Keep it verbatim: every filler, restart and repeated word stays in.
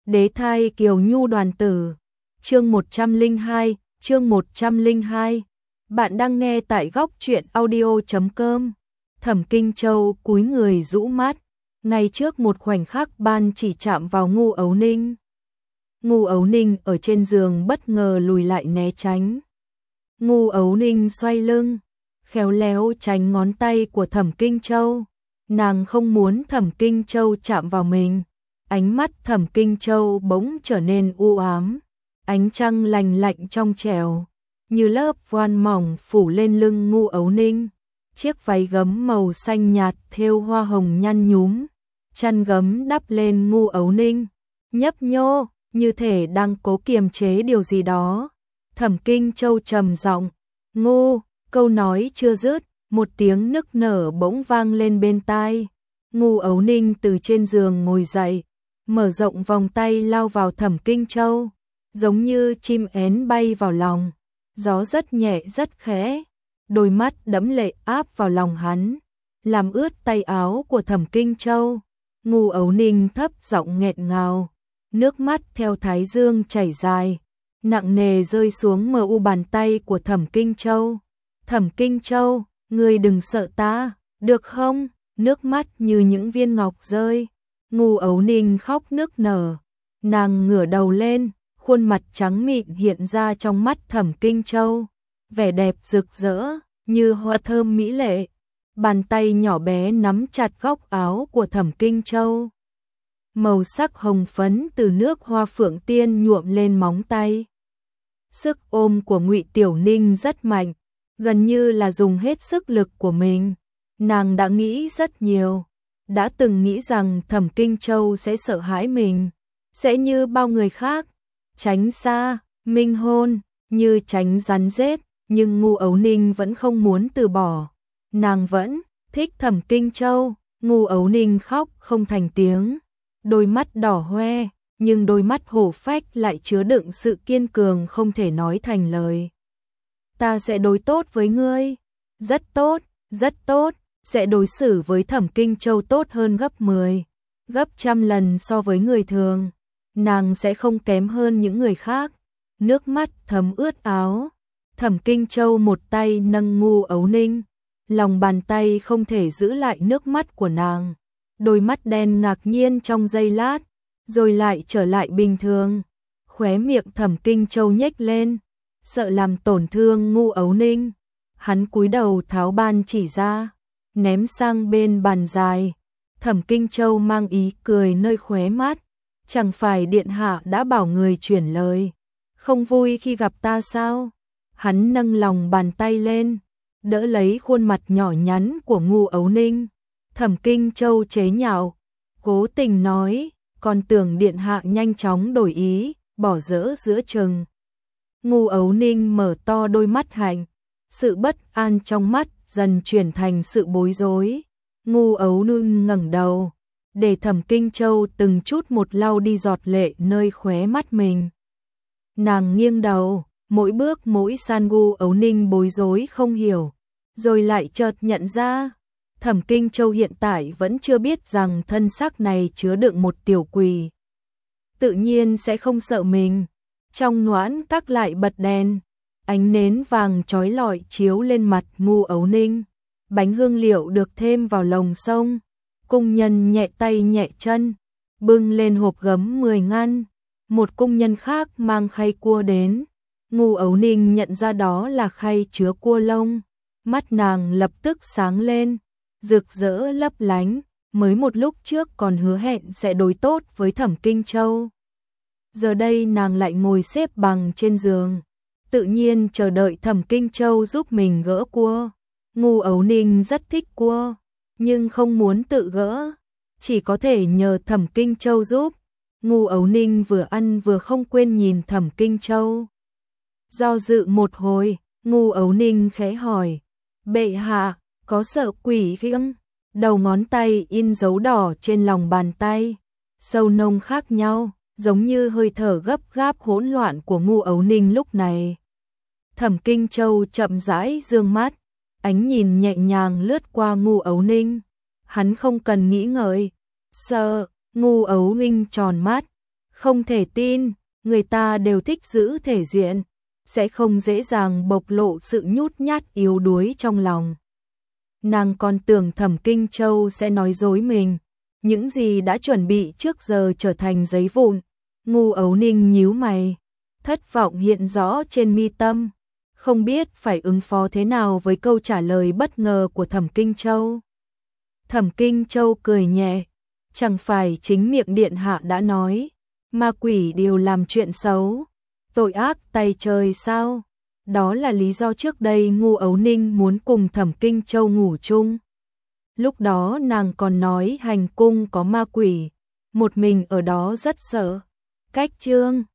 Đế thai Kiều Nhu đoàn tử. Chương một trăm lẻ hai, chương một trăm lẻ hai. Bạn đang nghe tại góc truyện audio chấm com. Thẩm Kinh Châu cúi người rũ mắt, ngay trước một khoảnh khắc ban chỉ chạm vào Ngu Ấu Ninh. Ngu Ấu Ninh ở trên giường bất ngờ lùi lại né tránh. Ngu Ấu Ninh xoay lưng, khéo léo tránh ngón tay của Thẩm Kinh Châu. Nàng không muốn Thẩm Kinh Châu chạm vào mình. Ánh mắt Thẩm Kinh Châu bỗng trở nên u ám, ánh trăng lành lạnh trong trẻo, như lớp voan mỏng phủ lên lưng Ngu Ấu Ninh. Chiếc váy gấm màu xanh nhạt thêu hoa hồng nhăn nhúm, chăn gấm đắp lên Ngu Ấu Ninh, nhấp nhô, như thể đang cố kiềm chế điều gì đó. Thẩm Kinh Châu trầm giọng, "Ngu", câu nói chưa dứt, một tiếng nức nở bỗng vang lên bên tai. Ngu Ấu Ninh từ trên giường ngồi dậy, mở rộng vòng tay lao vào Thẩm Kinh Châu, giống như chim én bay vào lòng. Gió rất nhẹ rất khẽ, đôi mắt đẫm lệ áp vào lòng hắn, làm ướt tay áo của Thẩm Kinh Châu. Ngu Ấu Ninh thấp giọng nghẹn ngào, nước mắt theo thái dương chảy dài, nặng nề rơi xuống mờ u bàn tay của Thẩm Kinh Châu. "Thẩm Kinh Châu, ngươi đừng sợ ta, được không?" Nước mắt như những viên ngọc rơi. Ngu Ấu Ninh khóc nức nở, nàng ngửa đầu lên, khuôn mặt trắng mịn hiện ra trong mắt Thẩm Kinh Châu, vẻ đẹp rực rỡ như hoa thơm mỹ lệ. Bàn tay nhỏ bé nắm chặt góc áo của Thẩm Kinh Châu. Màu sắc hồng phấn từ nước hoa phượng tiên nhuộm lên móng tay. Sức ôm của Ngụy Tiểu Ninh rất mạnh, gần như là dùng hết sức lực của mình. Nàng đã nghĩ rất nhiều, đã từng nghĩ rằng Thẩm Kinh Châu sẽ sợ hãi mình, sẽ như bao người khác, tránh xa, minh hôn, như tránh rắn rết, nhưng Ngu Ấu Ninh vẫn không muốn từ bỏ. Nàng vẫn thích Thẩm Kinh Châu. Ngu Ấu Ninh khóc không thành tiếng, đôi mắt đỏ hoe, nhưng đôi mắt hổ phách lại chứa đựng sự kiên cường không thể nói thành lời. "Ta sẽ đối tốt với ngươi, rất tốt, rất tốt, sẽ đối xử với Thẩm Kinh Châu tốt hơn gấp mười, gấp trăm lần so với người thường. Nàng sẽ không kém hơn những người khác." Nước mắt thấm ướt áo. Thẩm Kinh Châu một tay nâng Ngu Ấu Ninh, lòng bàn tay không thể giữ lại nước mắt của nàng. Đôi mắt đen ngạc nhiên trong giây lát, rồi lại trở lại bình thường. Khóe miệng Thẩm Kinh Châu nhếch lên, sợ làm tổn thương Ngu Ấu Ninh. Hắn cúi đầu tháo ban chỉ ra, ném sang bên bàn dài. Thẩm Kinh Châu mang ý cười nơi khóe mắt, "Chẳng phải điện hạ đã bảo người chuyển lời, không vui khi gặp ta sao?" Hắn nâng lòng bàn tay lên, đỡ lấy khuôn mặt nhỏ nhắn của Ngu Ấu Ninh. Thẩm Kinh Châu chế nhạo, cố tình nói, "Còn tưởng điện hạ nhanh chóng đổi ý, bỏ dỡ giữa chừng." Ngu Ấu Ninh mở to đôi mắt hạnh, sự bất an trong mắt dần chuyển thành sự bối rối. Ngu Ấu Ninh ngẩng đầu, để Thẩm Kinh Châu từng chút một lau đi giọt lệ nơi khóe mắt mình. Nàng nghiêng đầu, mỗi bước mỗi san. Ngu Ấu Ninh bối rối không hiểu, rồi lại chợt nhận ra, Thẩm Kinh Châu hiện tại vẫn chưa biết rằng thân xác này chứa đựng một tiểu quỷ. Tự nhiên sẽ không sợ mình. Trong noãn các lại bật đèn, ánh nến vàng chói lọi chiếu lên mặt Ngu Ấu Ninh. Bánh hương liệu được thêm vào lồng sông, cung nhân nhẹ tay nhẹ chân, bưng lên hộp gấm mười ngăn. Một cung nhân khác mang khay cua đến. Ngu Ấu Ninh nhận ra đó là khay chứa cua lông. Mắt nàng lập tức sáng lên, rực rỡ lấp lánh, mới một lúc trước còn hứa hẹn sẽ đối tốt với Thẩm Kinh Châu. Giờ đây nàng lại ngồi xếp bằng trên giường, tự nhiên chờ đợi Thẩm Kinh Châu giúp mình gỡ cua. Ngu Ấu Ninh rất thích cua, nhưng không muốn tự gỡ, chỉ có thể nhờ Thẩm Kinh Châu giúp. Ngu Ấu Ninh vừa ăn vừa không quên nhìn Thẩm Kinh Châu. Do dự một hồi, Ngu Ấu Ninh khẽ hỏi, "Bệ hạ, có sợ quỷ không?" Đầu ngón tay in dấu đỏ trên lòng bàn tay, sâu nông khác nhau, giống như hơi thở gấp gáp hỗn loạn của Ngu Ấu Ninh lúc này. Thẩm Kinh Châu chậm rãi dương mắt, ánh nhìn nhẹ nhàng lướt qua Ngu Ấu Ninh. Hắn không cần nghĩ ngợi, sợ. Ngu Ấu Ninh tròn mắt, Không thể tin, người ta đều thích giữ thể diện, sẽ không dễ dàng bộc lộ sự nhút nhát yếu đuối trong lòng. Nàng còn tưởng Thẩm Kinh Châu sẽ nói dối mình, những gì đã chuẩn bị trước giờ trở thành giấy vụn. Ngu Ấu Ninh nhíu mày, thất vọng hiện rõ trên mi tâm, không biết phải ứng phó thế nào với câu trả lời bất ngờ của Thẩm Kinh Châu. Thẩm Kinh Châu cười nhẹ, chẳng phải chính miệng điện hạ đã nói, ma quỷ đều làm chuyện xấu, tội ác tày trời sao? Đó là lý do trước đây Ngu Ấu Ninh muốn cùng Thẩm Kinh Châu ngủ chung. Lúc đó nàng còn nói hành cung có ma quỷ, một mình ở đó rất sợ. Cách chương